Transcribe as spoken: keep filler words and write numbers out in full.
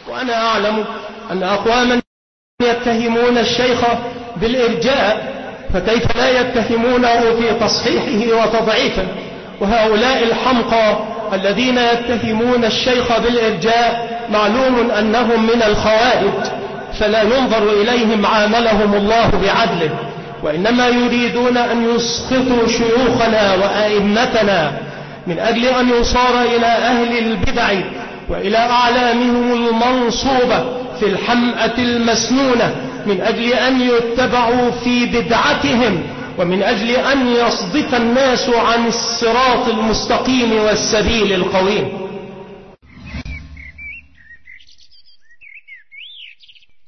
وأنا أعلم أن أقواما يتهمون الشيخ بالإرجاء، فكيف لا يتهمونه في تصحيحه وتضعيفه؟ وهؤلاء الحمقى الذين يتهمون الشيخ بالإرجاء معلوم أنهم من الخوارج، فلا ينظر إليهم عاملهم الله بعدله، وإنما يريدون أن يسقطوا شيوخنا وأئمتنا من أجل أن يصار إلى أهل البدع وإلى أعلامهم المنصوبة في الحمأة المسنونة من أجل أن يتبعوا في بدعتهم، ومن أجل أن يصدف الناس عن الصراط المستقيم والسبيل القويم.